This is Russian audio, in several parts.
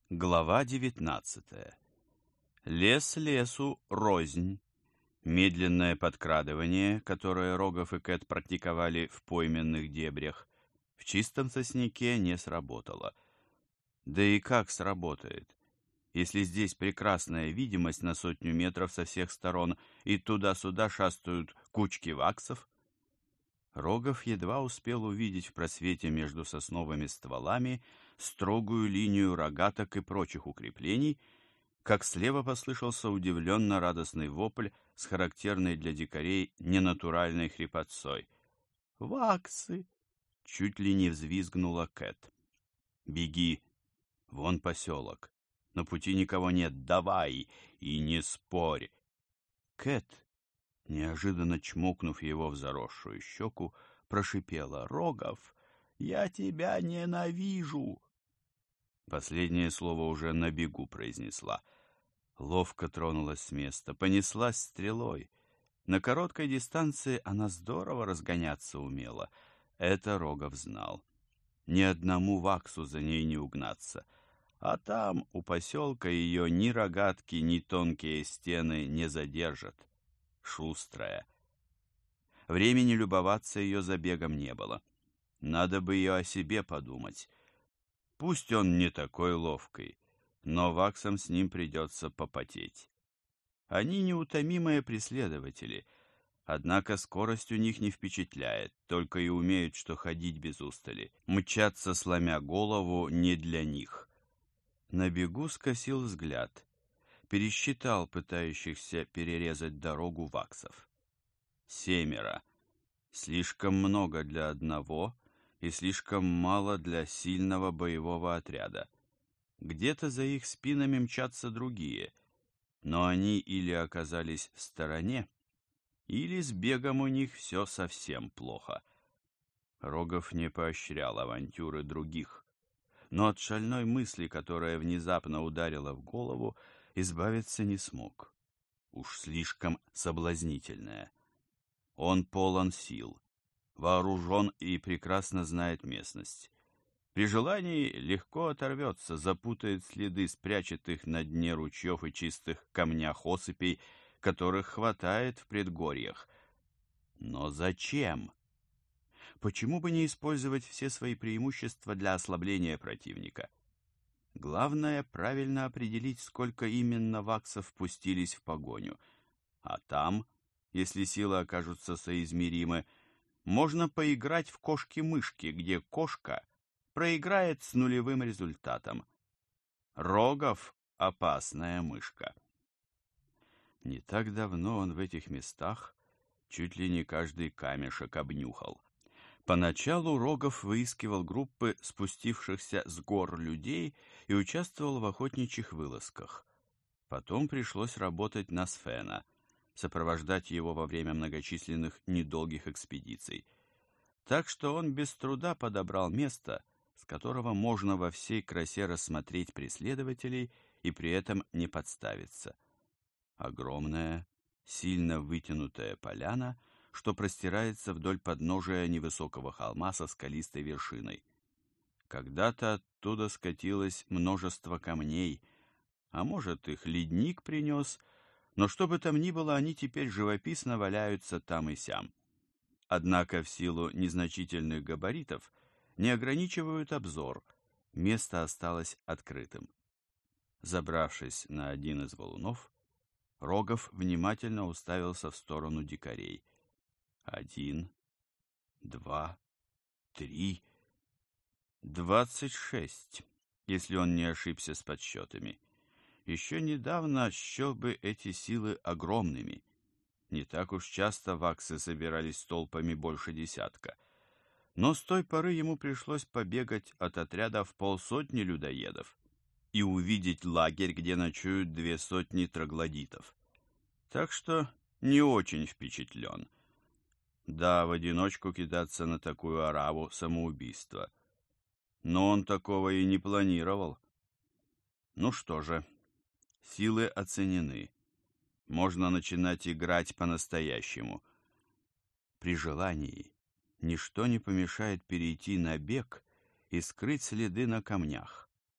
Глава 19. Лес лесу рознь. Медленное подкрадывание, которое Рогов и Кэт практиковали в пойменных дебрях, в чистом сосняке не сработало. Да и как сработает, если здесь прекрасная видимость на 100 метров со всех сторон, и туда-сюда шастают кучки ваксов? Рогов едва успел увидеть в просвете между сосновыми стволами строгую линию рогаток и прочих укреплений, как слева послышался удивленно радостный вопль с характерной для дикарей ненатуральной хрипотцой. «Ваксы!» — чуть ли не взвизгнула Кэт. «Беги! Вон поселок! На пути никого нет! Давай! И не спорь!» Кэт, неожиданно чмокнув его в заросшую щеку, прошипела: «Рогов, я тебя ненавижу!» Последнее слово уже на бегу произнесла. Ловко тронулась с места, понеслась стрелой. На короткой дистанции она здорово разгоняться умела. Это Рогов знал. Ни одному ваксу за ней не угнаться. А там, у поселка, ее ни рогатки, ни тонкие стены не задержат. Шустрая. Времени любоваться ее забегом не было. Надо бы и о себе подумать. Пусть он не такой ловкий, но ваксам с ним придется попотеть. Они неутомимые преследователи, однако скорость у них не впечатляет, только и умеют, что ходить без устали. Мчаться, сломя голову, не для них. На бегу скосил взгляд, пересчитал пытающихся перерезать дорогу ваксов. 7. Слишком много для одного и слишком мало для сильного боевого отряда. Где-то за их спинами мчатся другие, но они или оказались в стороне, или с бегом у них все совсем плохо. Рогов не поощрял авантюры других, но от шальной мысли, которая внезапно ударила в голову, избавиться не смог. Уж слишком соблазнительная. Он полон сил, вооружен и прекрасно знает местность. При желании легко оторвется, запутает следы, спрячет их на дне ручьев и чистых камнях осыпей, которых хватает в предгорьях. Но зачем? Почему бы не использовать все свои преимущества для ослабления противника? Главное, правильно определить, сколько именно ваксов пустились в погоню. А там, если силы окажутся соизмеримы, можно поиграть в кошки-мышки, где кошка проиграет с нулевым результатом. Рогов — опасная мышка. Не так давно он в этих местах чуть ли не каждый камешек обнюхал. Поначалу Рогов выискивал группы спустившихся с гор людей и участвовал в охотничьих вылазках. Потом пришлось работать на Свена, сопровождать его во время многочисленных недолгих экспедиций. Так что он без труда подобрал место, с которого можно во всей красе рассмотреть преследователей и при этом не подставиться. Огромная, сильно вытянутая поляна, что простирается вдоль подножия невысокого холма со скалистой вершиной. Когда-то оттуда скатилось множество камней, а может, их ледник принес, но что бы там ни было, они теперь живописно валяются там и сям. Однако в силу незначительных габаритов не ограничивают обзор, место осталось открытым. Забравшись на один из валунов, Рогов внимательно уставился в сторону дикарей. 1, 2, 3, 26, если он не ошибся с подсчетами. Еще недавно счел бы эти силы огромными. Не так уж часто ваксы собирались толпами больше десятка. Но с той поры ему пришлось побегать от отряда в 50 людоедов и увидеть лагерь, где ночуют 200 троглодитов. Так что не очень впечатлен. Да, в одиночку кидаться на такую ораву — самоубийство. Но он такого и не планировал. Ну что же, силы оценены. Можно начинать играть по-настоящему. При желании ничто не помешает перейти на бег и скрыть следы на камнях.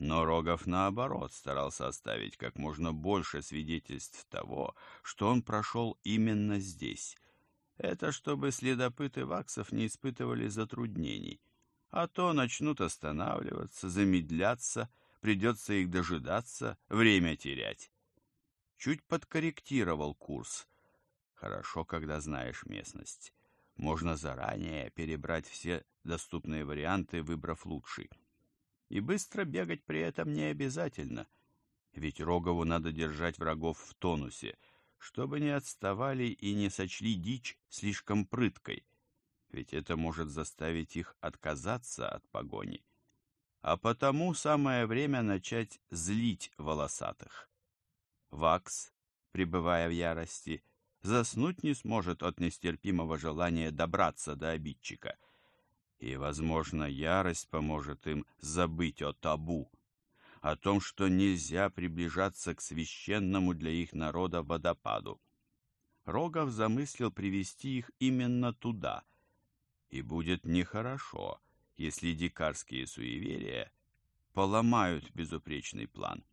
Но Рогов, наоборот, старался оставить как можно больше свидетельств того, что он прошел именно здесь. Это чтобы следопыты ваксов не испытывали затруднений, а то начнут останавливаться, замедляться, придется их дожидаться, время терять. Чуть подкорректировал курс. Хорошо, когда знаешь местность. Можно заранее перебрать все доступные варианты, выбрав лучший. И быстро бегать при этом не обязательно, ведь Рогову надо держать врагов в тонусе, чтобы не отставали и не сочли дичь слишком прыткой, ведь это может заставить их отказаться от погони. А потому самое время начать злить волосатых. Вакс, пребывая в ярости, заснуть не сможет от нестерпимого желания добраться до обидчика. И, возможно, ярость поможет им забыть о табу, о том, что нельзя приближаться к священному для их народа водопаду. Рогов замыслил привести их именно туда, и будет нехорошо, если дикарские суеверия поломают безупречный план.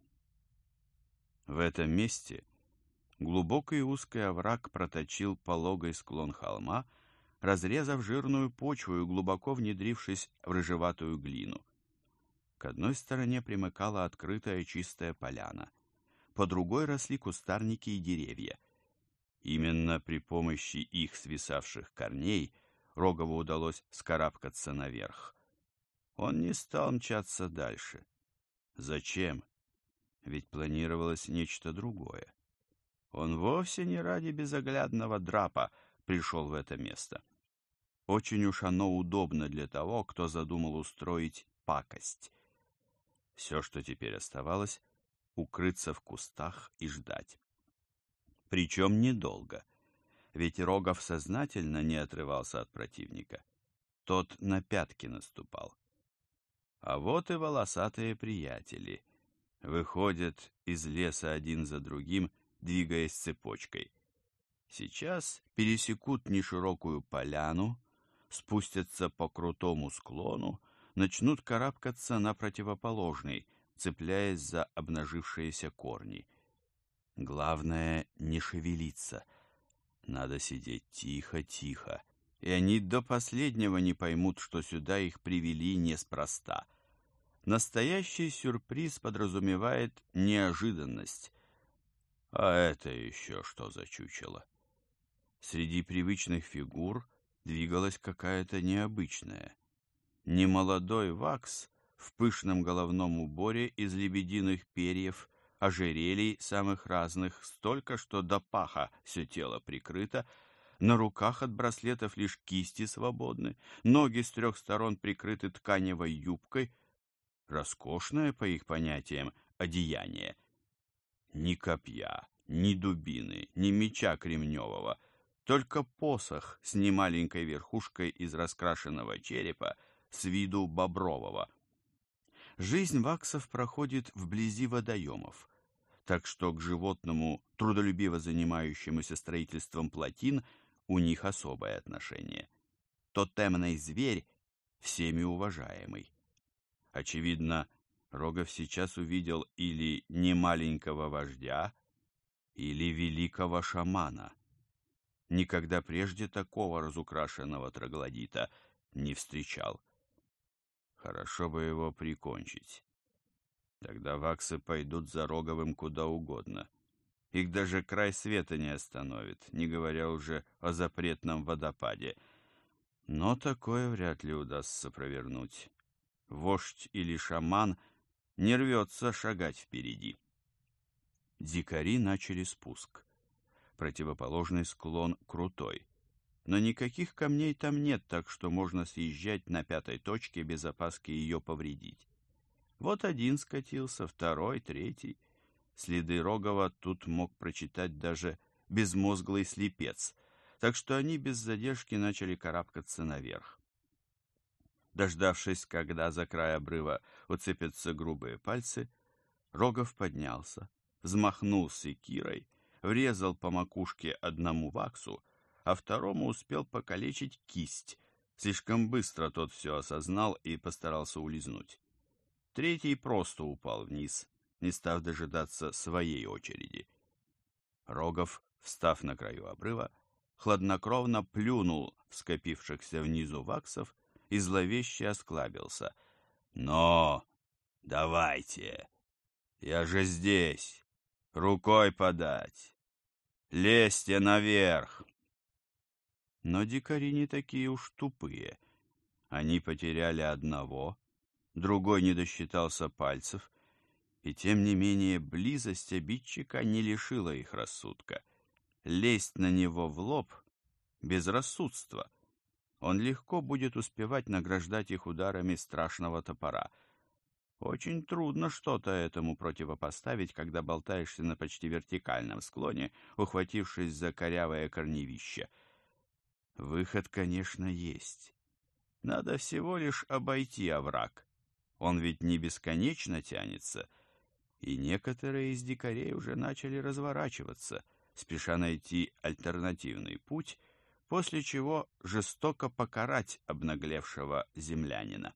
В этом месте глубокий и узкий овраг проточил пологой склон холма, разрезав жирную почву и глубоко внедрившись в рыжеватую глину. К одной стороне примыкала открытая чистая поляна, по другой росли кустарники и деревья. Именно при помощи их свисавших корней Рогову удалось вскарабкаться наверх. Он не стал мчаться дальше. Зачем? Ведь планировалось нечто другое. Он вовсе не ради безоглядного драпа пришел в это место. Очень уж оно удобно для того, кто задумал устроить пакость. Все, что теперь оставалось, укрыться в кустах и ждать. Причем недолго, ведь Рогов сознательно не отрывался от противника. Тот на пятки наступал. А вот и волосатые приятели выходят из леса один за другим, двигаясь цепочкой. Сейчас пересекут неширокую поляну, спустятся по крутому склону, начнут карабкаться на противоположный, цепляясь за обнажившиеся корни. Главное — не шевелиться. Надо сидеть тихо-тихо, и они до последнего не поймут, что сюда их привели неспроста. Настоящий сюрприз подразумевает неожиданность. А это еще что за чучело? Среди привычных фигур двигалась какая-то необычная. Немолодой вакс в пышном головном уборе из лебединых перьев, ожерелий самых разных, столько, что до паха все тело прикрыто, на руках от браслетов лишь кисти свободны, ноги с 3 сторон прикрыты тканевой юбкой, роскошное, по их понятиям, одеяние. Ни копья, ни дубины, ни меча кремневого, только посох с немаленькой верхушкой из раскрашенного черепа с виду бобрового. Жизнь ваксов проходит вблизи водоемов, так что к животному, трудолюбиво занимающемуся строительством плотин, у них особое отношение. Тотемный зверь всеми уважаемый. Очевидно, Рогов сейчас увидел или немаленького вождя, или великого шамана. Никогда прежде такого разукрашенного троглодита не встречал. Хорошо бы его прикончить. Тогда ваксы пойдут за Роговым куда угодно. Их даже край света не остановит, не говоря уже о запретном водопаде. Но такое вряд ли удастся провернуть. Вождь или шаман не рвется шагать впереди. Дикари начали спуск. Противоположный склон крутой. Но никаких камней там нет, так что можно съезжать на 5-й точке без опаски ее повредить. Вот один скатился, второй, третий. Следы Рогова тут мог прочитать даже безмозглый слепец, так что они без задержки начали карабкаться наверх. Дождавшись, когда за край обрыва уцепятся грубые пальцы, Рогов поднялся, взмахнул секирой, врезал по макушке одному ваксу, а второму успел покалечить кисть. Слишком быстро тот все осознал и постарался улизнуть. Третий просто упал вниз, не став дожидаться своей очереди. Рогов, встав на краю обрыва, хладнокровно плюнул в скопившихся внизу ваксов и зловеще осклабился. «Но! Давайте! Я же здесь! Рукой подать! Лезьте наверх!» Но дикари не такие уж тупые. Они потеряли одного, другой не досчитался пальцев, и тем не менее близость обидчика не лишила их рассудка. Лезть на него в лоб — безрассудство. Он легко будет успевать награждать их ударами страшного топора. Очень трудно что-то этому противопоставить, когда болтаешься на почти вертикальном склоне, ухватившись за корявое корневище. Выход, конечно, есть. Надо всего лишь обойти овраг. Он ведь не бесконечно тянется, и некоторые из дикарей уже начали разворачиваться, спеша найти альтернативный путь, после чего жестоко покарать обнаглевшего землянина.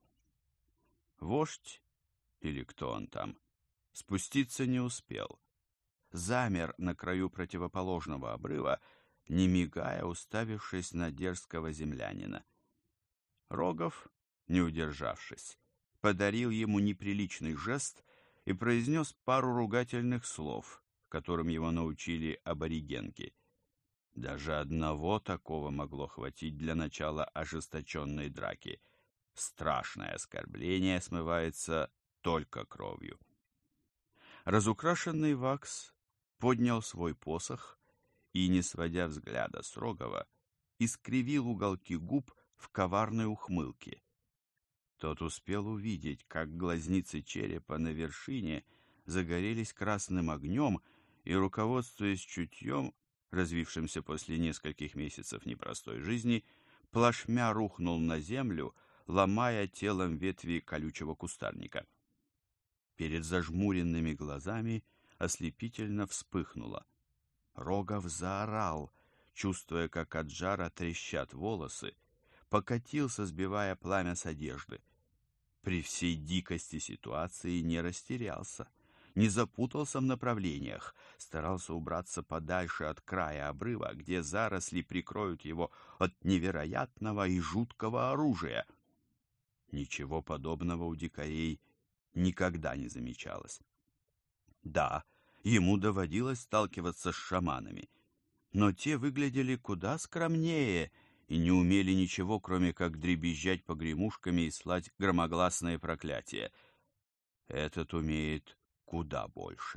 Вождь, или кто он там, спуститься не успел. Замер на краю противоположного обрыва, не мигая, уставившись на дерзкого землянина. Рогов, не удержавшись, подарил ему неприличный жест и произнес пару ругательных слов, которым его научили аборигенки. Даже одного такого могло хватить для начала ожесточенной драки. Страшное оскорбление смывается только кровью. Разукрашенный вакс поднял свой посох и, не сводя взгляда с Рогова, искривил уголки губ в коварной ухмылке. Тот успел увидеть, как глазницы черепа на вершине загорелись красным огнем, и, руководствуясь чутьем, развившимся после нескольких месяцев непростой жизни, плашмя рухнул на землю, ломая телом ветви колючего кустарника. Перед зажмуренными глазами ослепительно вспыхнуло. Рогов заорал, чувствуя, как от жара трещат волосы, покатился, сбивая пламя с одежды. При всей дикости ситуации не растерялся, не запутался в направлениях, старался убраться подальше от края обрыва, где заросли прикроют его от невероятного и жуткого оружия. Ничего подобного у дикарей никогда не замечалось. Да, ему доводилось сталкиваться с шаманами, но те выглядели куда скромнее и не умели ничего, кроме как дребезжать погремушками и слать громогласные проклятия. Этот умеет куда больше.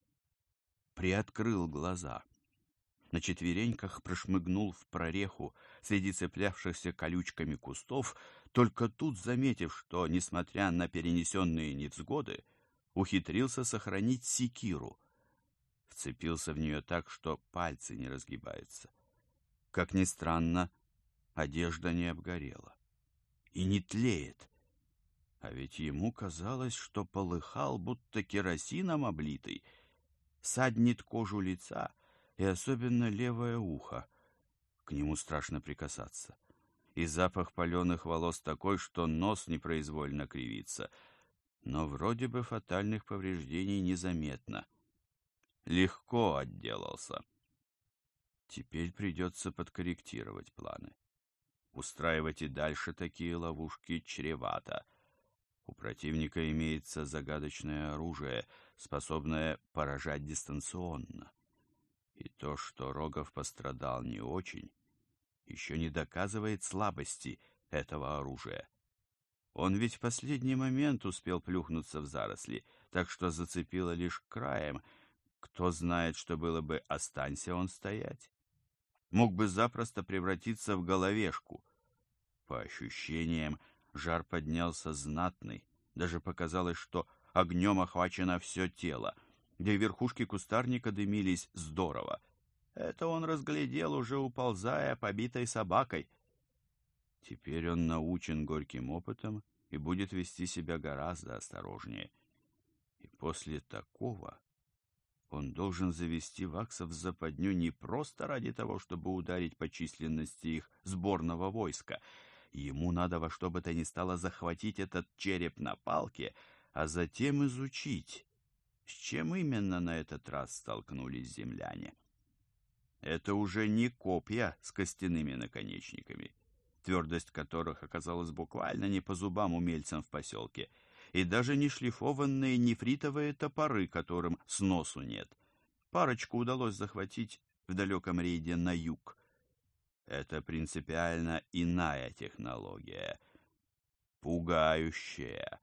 Приоткрыл глаза. На четвереньках прошмыгнул в прореху среди цеплявшихся колючками кустов, только тут заметив, что, несмотря на перенесенные невзгоды, ухитрился сохранить секиру. Вцепился в нее так, что пальцы не разгибаются. Как ни странно, одежда не обгорела и не тлеет. А ведь ему казалось, что полыхал, будто керосином облитый. Саднет кожу лица и особенно левое ухо. К нему страшно прикасаться. И запах паленых волос такой, что нос непроизвольно кривится. Но вроде бы фатальных повреждений незаметно. Легко отделался. Теперь придется подкорректировать планы. Устраивать и дальше такие ловушки чревато. У противника имеется загадочное оружие, способное поражать дистанционно. И то, что Рогов пострадал не очень, еще не доказывает слабости этого оружия. Он ведь в последний момент успел плюхнуться в заросли, так что зацепило лишь краем. Кто знает, что было бы, останься он стоять. Мог бы запросто превратиться в головешку. По ощущениям, жар поднялся знатный. Даже показалось, что огнем охвачено все тело. Да и верхушки кустарника дымились здорово. Это он разглядел, уже уползая побитой собакой. Теперь он научен горьким опытом и будет вести себя гораздо осторожнее. И после такого он должен завести ваксов в западню не просто ради того, чтобы ударить по численности их сборного войска. Ему надо во что бы то ни стало захватить этот череп на палке, а затем изучить, с чем именно на этот раз столкнулись земляне. Это уже не копья с костяными наконечниками, твердость которых оказалась буквально не по зубам умельцам в поселке, и даже не шлифованные нефритовые топоры, которым сносу нет. Парочку удалось захватить в далеком рейде на юг. Это принципиально иная технология, пугающая,